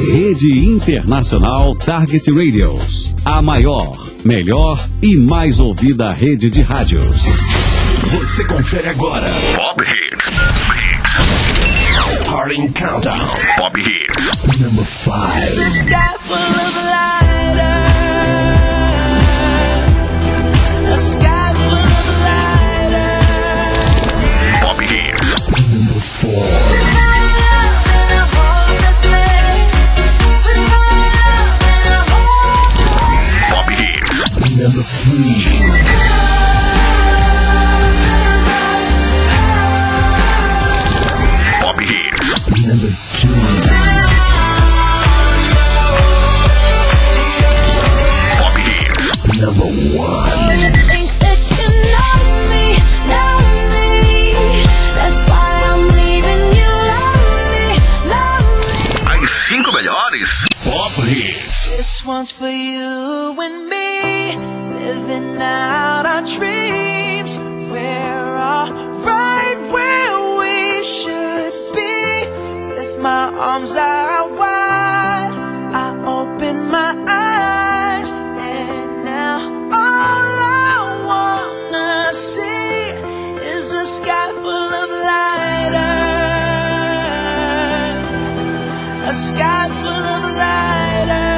Rede Internacional Target Radios. A maior, melhor e mais ouvida rede de rádios. Você confere agora Pop Hits. Starting Countdown. Pop Hits. Number 5. The sky full of lighters. A sky full of lighters. Pop Hits. Number 4. Pop Hits. Number 3. Pop Hits. Number 2. Pop Hits. Number 1. Think that you know me. That's why I'm leaving you lonely. As 5 melhores Pop Hits. This one's for you and me, living out our dreams. We're all right where we should be. With my arms out wide, I open my eyes, and now all I wanna see is a sky full of lighters. A sky full of lighters.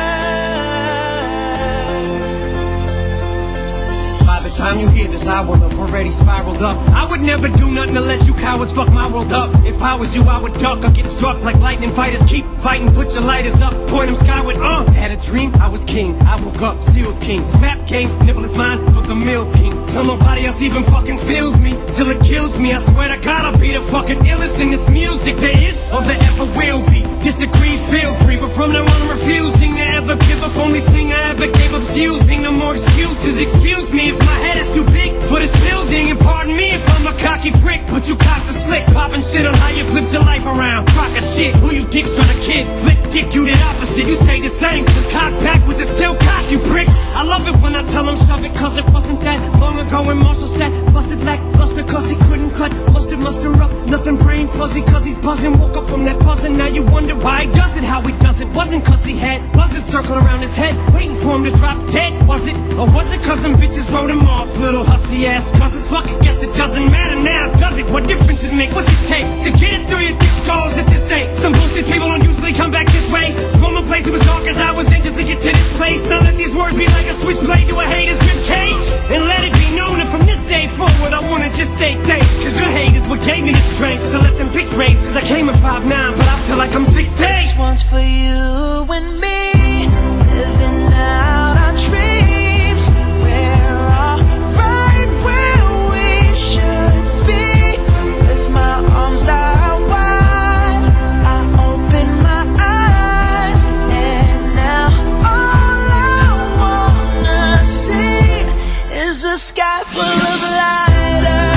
By the time you hear this, I will have already spiraled up. I would never do nothing to let you cowards fuck my world up. If I was you, I would duck or get struck like lightning fighters. Keep fighting, put your lighters up, point them skyward. Had a dream, I was king. I woke up, still king. Snap games, nibble is mine for the milking. Till nobody else even fucking feels me, till it kills me. I swear to God, I'll be the fucking illest in this music there is or there ever will be. Disagree, feel free, but from now on I'm refusing to ever give up. Only thing I ever gave up's using. No more excuses, excuse me if my head is too big for this building. And pardon me if I'm a cocky prick, but you cocks are slick. Popping shit on how you flipped your life around. Crock of shit, who you dicks trying to kid? Flip dick, you did opposite, you stay the same. Cause cock backwards is still cock, you pricks. I love it when I tell them shove it, cause it wasn't that long ago when Marshall said busted like luster, cause he couldn't cut muster up, nothing brain fuzzy, cause he's buzzing. Woke up from that buzzing, now you wonder why he does it, how he does it. Wasn't cause he had buzzards circling around his head, waiting for him to drop dead, was it? Or was it cause some bitches wrote him off, little hussy ass buzzers? Fuck it, guess it doesn't matter now, does it? What difference it make? What's it take to get it through your thick skulls at this ain't? Some bullshit people don't usually come back this way. From a place that was dark as I was in just to get to this place. Now let these words be like a switchblade to a hater's ribcage, and let it be known that from this day forward I wanna just say thanks, cause your hate is what gave me the strength to let them pics raise. Cause I came in 5'9", but I feel like I'm 6'8". This one's for you and me, living out our dreams. We're all right where we should be. With my arms out wide, I open my eyes, and now all I wanna see is a sky full of lighters.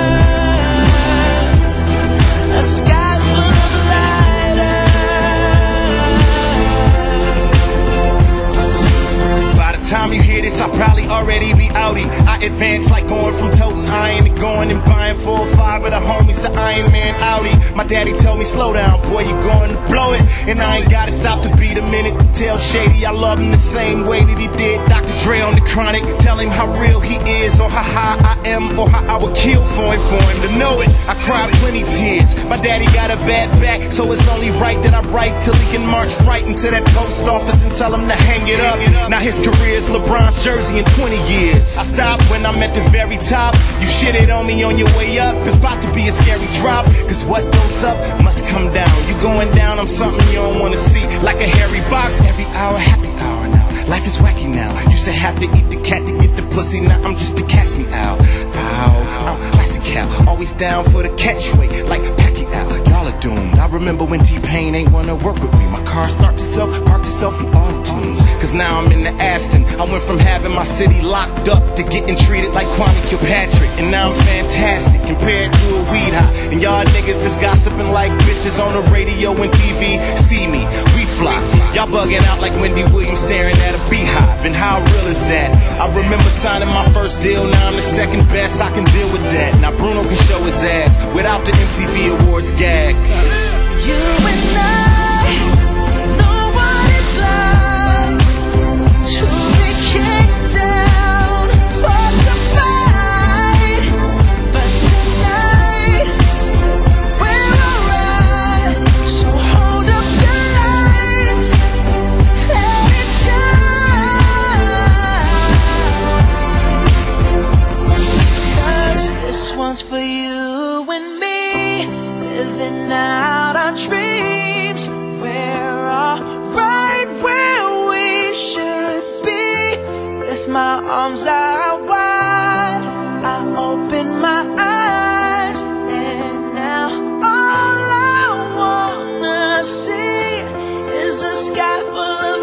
A sky full of lighters. By the time you hear this, I'll probably already be outie. I advance like going from toting iron to going and buying 4 or 5 of the homies the Iron Man Audi. My daddy told me, slow down, boy, you going to blow it. And I ain't gotta stop to beat a minute to tell Shady I love him the same way that he did Dr. Dre on the Chronic. Tell him how real he is, or how high I am, or how I would kill for him to know it. I cried plenty tears. My daddy got a bad back, so it's only right that I write till he can march right into that post office and tell him to hang it up. Now his career's LeBron's jersey in 20 years. I stopped when I'm at the very top. You shitted on me on your way up. It's about to be a scary drop, cause what goes up must come down. You going down, I'm something you don't wanna see, like a hairy box. Every hour, happy hour now. Life is wacky now. Used to have to eat the cat to get the pussy. Now I'm just a catch me out. I'm classic cow, always down for the catchweight, like Pacquiao. Y'all are doomed. I remember when T-Pain ain't wanna work with me. My car starts itself, parks itself in auto tunes. Cause now I'm in the Aston. I went from having my city locked up to getting treated like Kwame Kilpatrick. And now I'm fantastic compared to a weed high. And y'all niggas just gossiping like bitches on the radio and TV. See me, we fly. Y'all bugging out like Wendy Williams staring at a beehive. And how real is that? I remember signing my first deal. Now I'm the second best, I can deal with that. Now Bruno can show his ass without the MTV Awards gag. You and I, living out our dreams. We're all right where we should be. With my arms out wide, I open my eyes, and now all I wanna see is a sky full of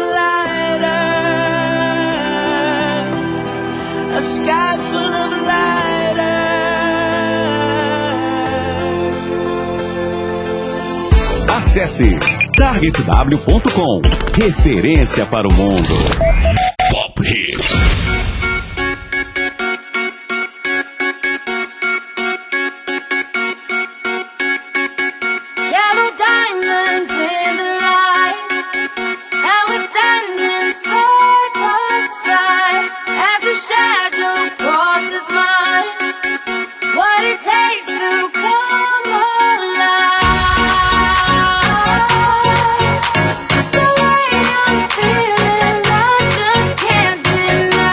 lighters, a sky full of lighters. Acesse targetw.com. Referência para o mundo. Pop Hits. Yellow diamonds in the light, and we're standing side by side as a shadow crosses mine. What it takes to come alive. It's the way I'm feeling, I just can't deny.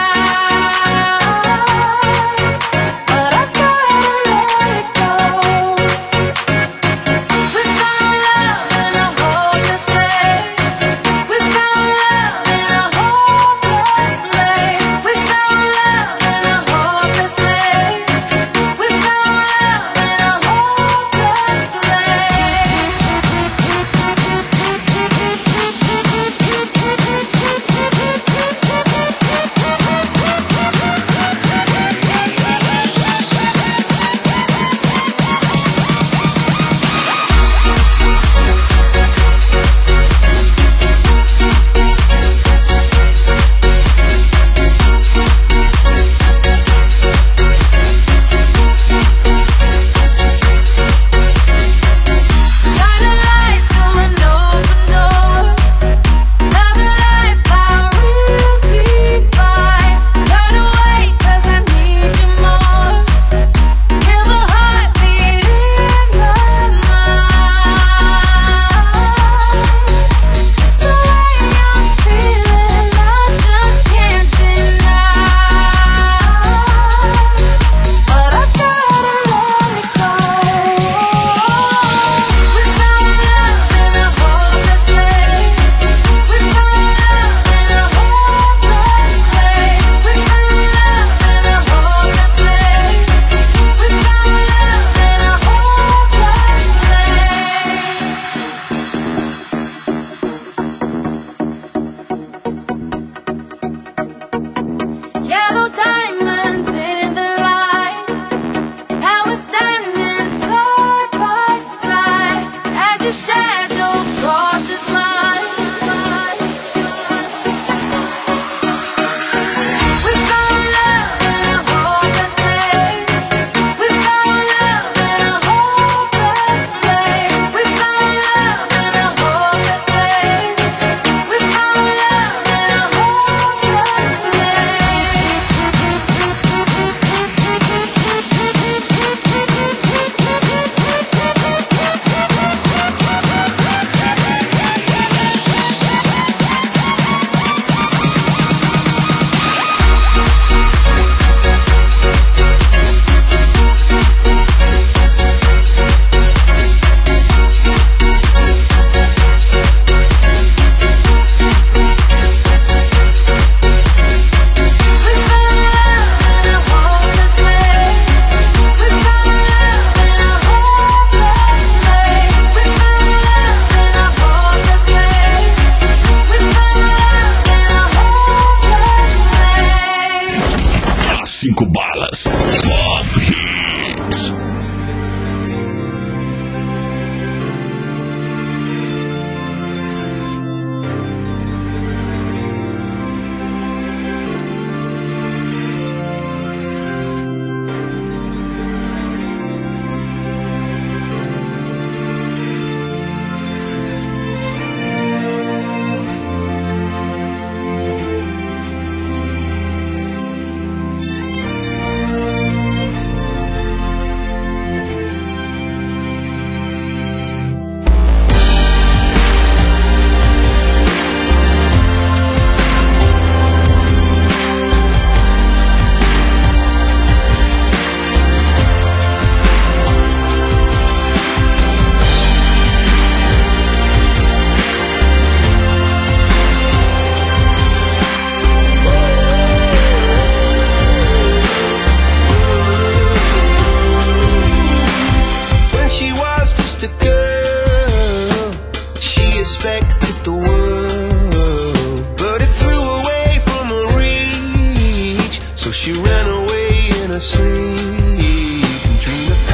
a girl, she expected the world, but it flew away from her reach. So she ran away in her sleep and dreamed of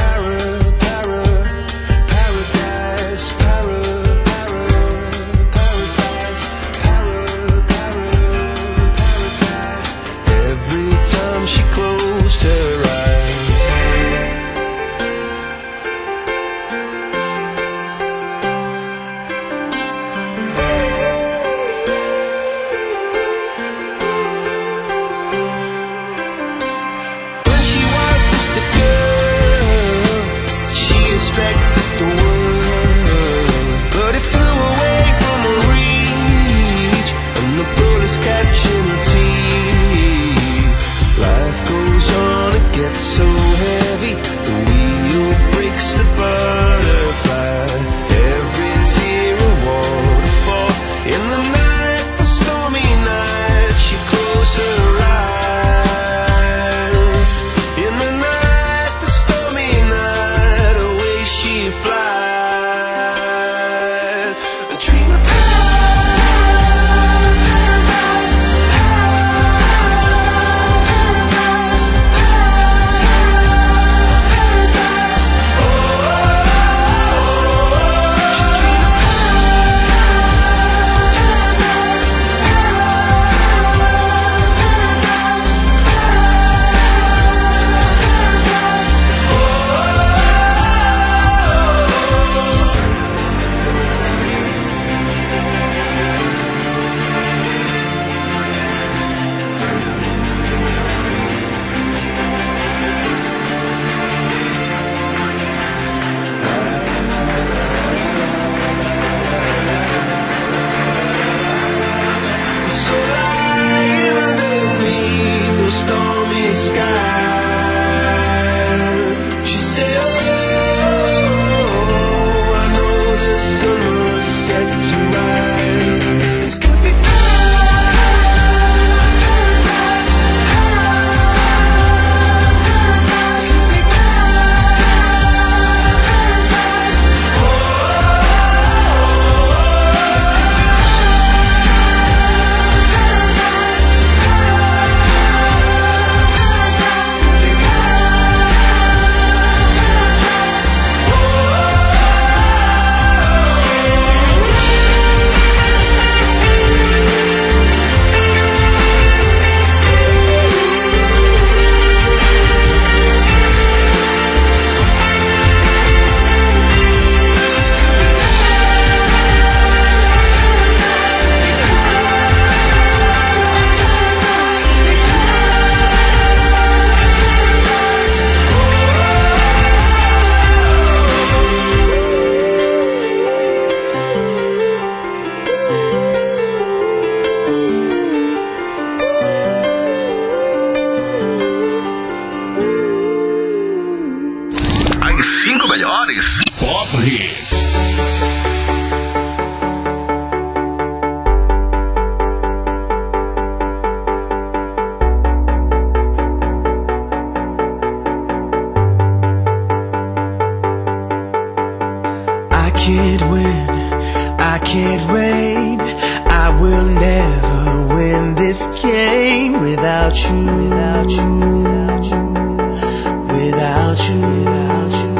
paradise, paradise. Every time she closed her eyes. When she was just a girl, she expected the world, but it flew away from her reach, and the bullets catching her teeth. Life goes on, it gets so heavy, the wheel breaks the butterfly. Every tear a waterfall. In the night, the stormy night, she closed her eyes. In the night, the stormy night, away she flies. A dream of paradise, paradise, paradise. Oh, she dreamed of paradise, so lying underneath those stormy skies. She said, oh, I know the sun was set to rise. This could be paradise, paradise, could be paradise. Oh, this could be As 5 melhores Pop Hits. I can't win, I can't reign, I will never win this game without you, without you, without you, without you, without you.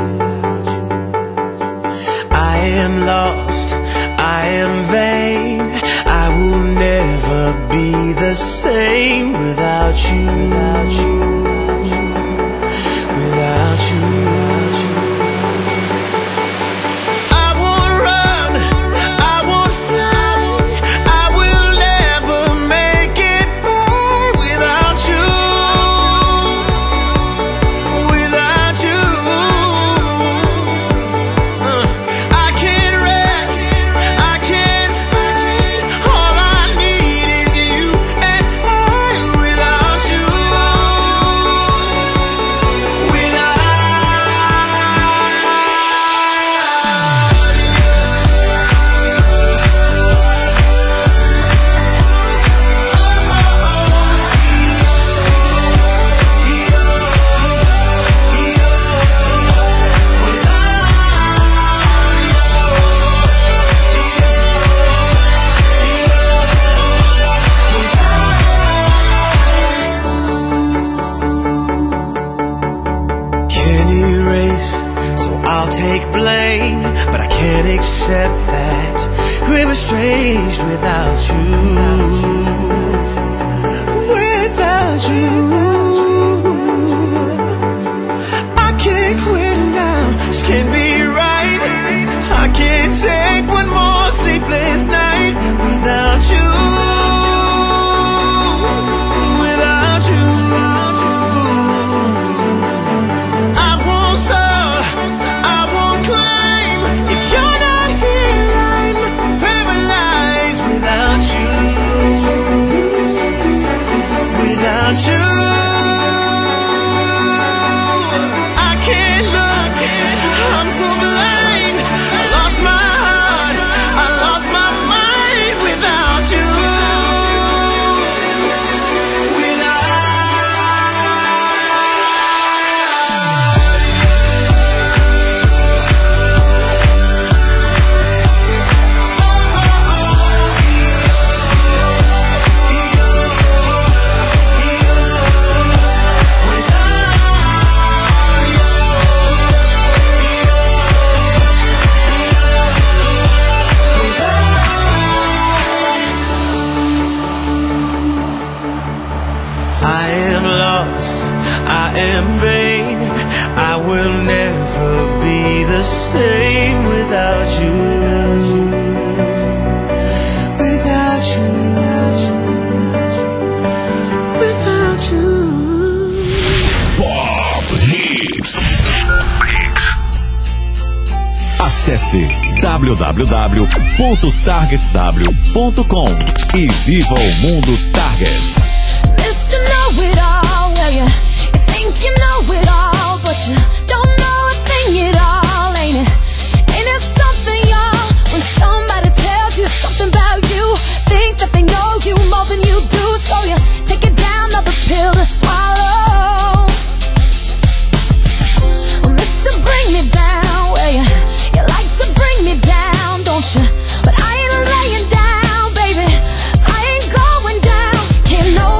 I am lost, I am vain, I will never be the same without you, without you, without you, without you. I won't run, I won't fly, I will never make it by without you, without you. I can't rest, I can't fight, all I need is you and I without you. but I can't accept that we're estranged without you. Without you, I can't quit now. This can't be right. I can't take one more sleepless night without you. Without you, I won't suffer, I won't climb. If you're not here, I'm paralyzed without you. Without you, I can't look, I'm so blind. I lost my heart, I lost my mind without you. I am lost, I am vain. I will never be the same without you. Without you, without you, without you. Pop Hits. Acesse www.targetw.com e viva o mundo Target. Mr. Know-it-all, well, you think you know it all, but you don't know a thing at all, ain't it? Ain't it something, y'all, when somebody tells you something about you, think that they know you more than you do, so you take it down, another pill to swallow. Well, Mr. Bring Me Down, well, you like to bring me down, don't you? But I ain't laying down, baby, I ain't going down, can't no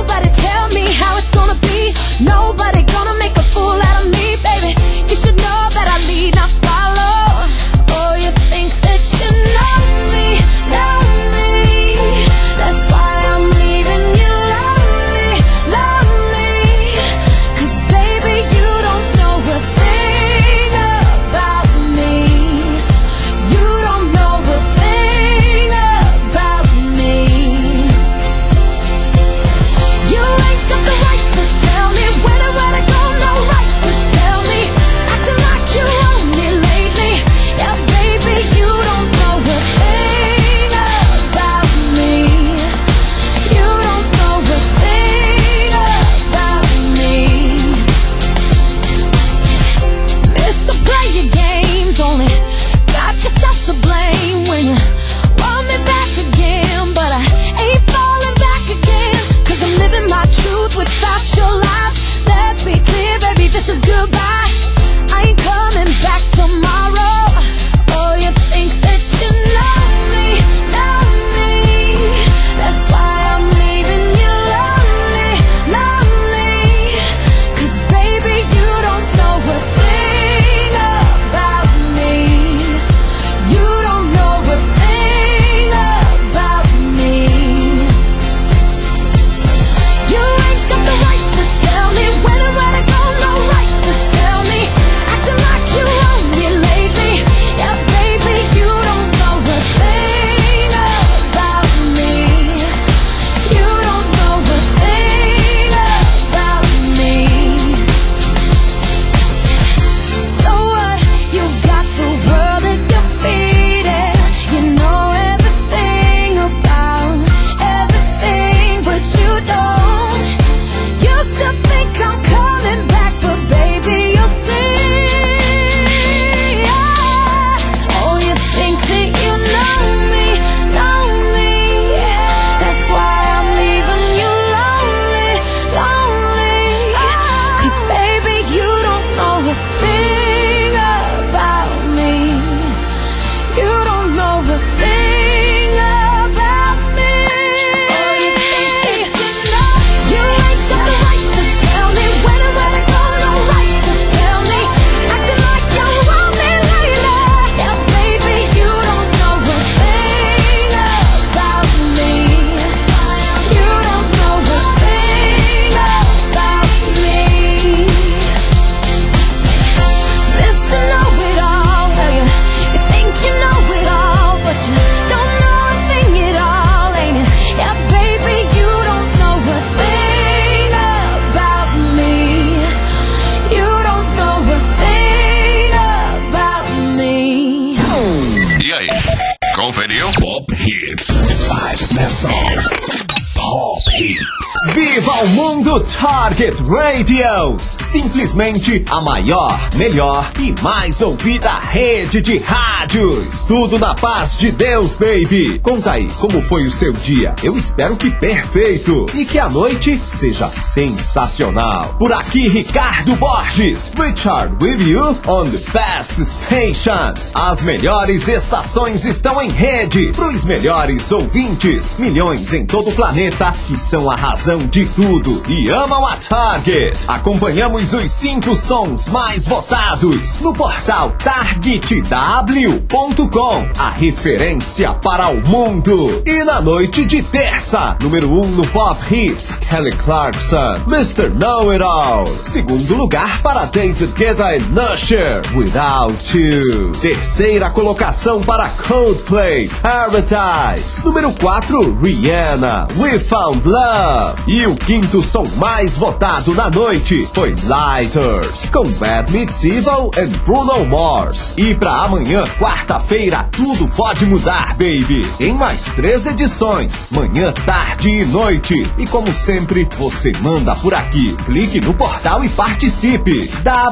conferiu? Pop Hits. 5 best songs. Pop Hits. Viva o mundo Target Radios! Simplesmente a maior, melhor e mais ouvida rede de rádios. Tudo na paz de Deus, baby. Conta aí como foi o seu dia. Eu espero que perfeito. E que a noite seja sensacional. Por aqui, Ricardo Borges. Richard with you on the best stations. As melhores estações estão em rede. Pros melhores ouvintes. Milhões em todo o planeta que são a razão de tudo e amam a Target. Acompanhamos os 5 sons mais votados no portal targetw.com, a referência para o mundo. E na noite de terça, número 1 no Pop Hits, Kelly Clarkson, Mr. Know-It-All. Segundo lugar para David Guetta e Usher, Without You. Terceira colocação para Coldplay, Paradise. Número 4, Rihanna, We Found Love. E o quinto som mais votado na noite foi Lighters, com Bad Meets Evil e Bruno Mars. E pra amanhã, quarta-feira, tudo pode mudar, baby. Tem mais 3 edições, manhã, tarde e noite. E como sempre, você manda por aqui. Clique no portal e participe.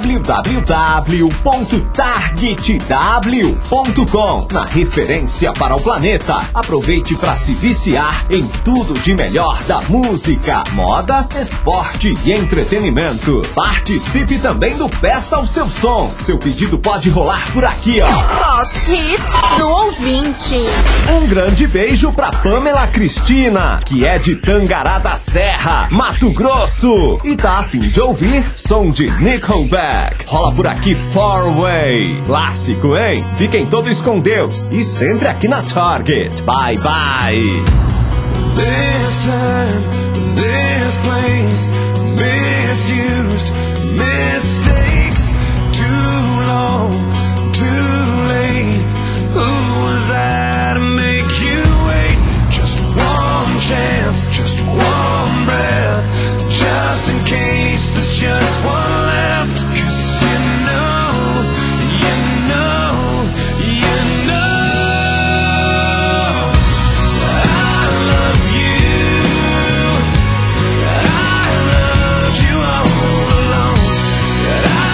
www.targetw.com, na referência para o planeta. Aproveite para se viciar em tudo de melhor da música, moda, esporte e entretenimento. Participe também do Peça o Seu Som. Seu pedido pode rolar por aqui, ó. Pop Hits do ouvinte. Um grande beijo pra Pamela Cristina, que é de Tangará da Serra, Mato Grosso, e tá a fim de ouvir som de Nickelback. Rola por aqui Far Away. Clássico, hein? Fiquem todos com Deus e sempre aqui na Target. Bye, bye. This time, this place, misused, mistakes, too long, too late. Who was I to make you wait? Just one chance, just one breath, just in case there's just one left. 'Cause you know, you know, you know I loved you all along.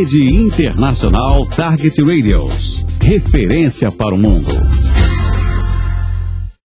Rede Internacional Target Radios. Referência para o mundo.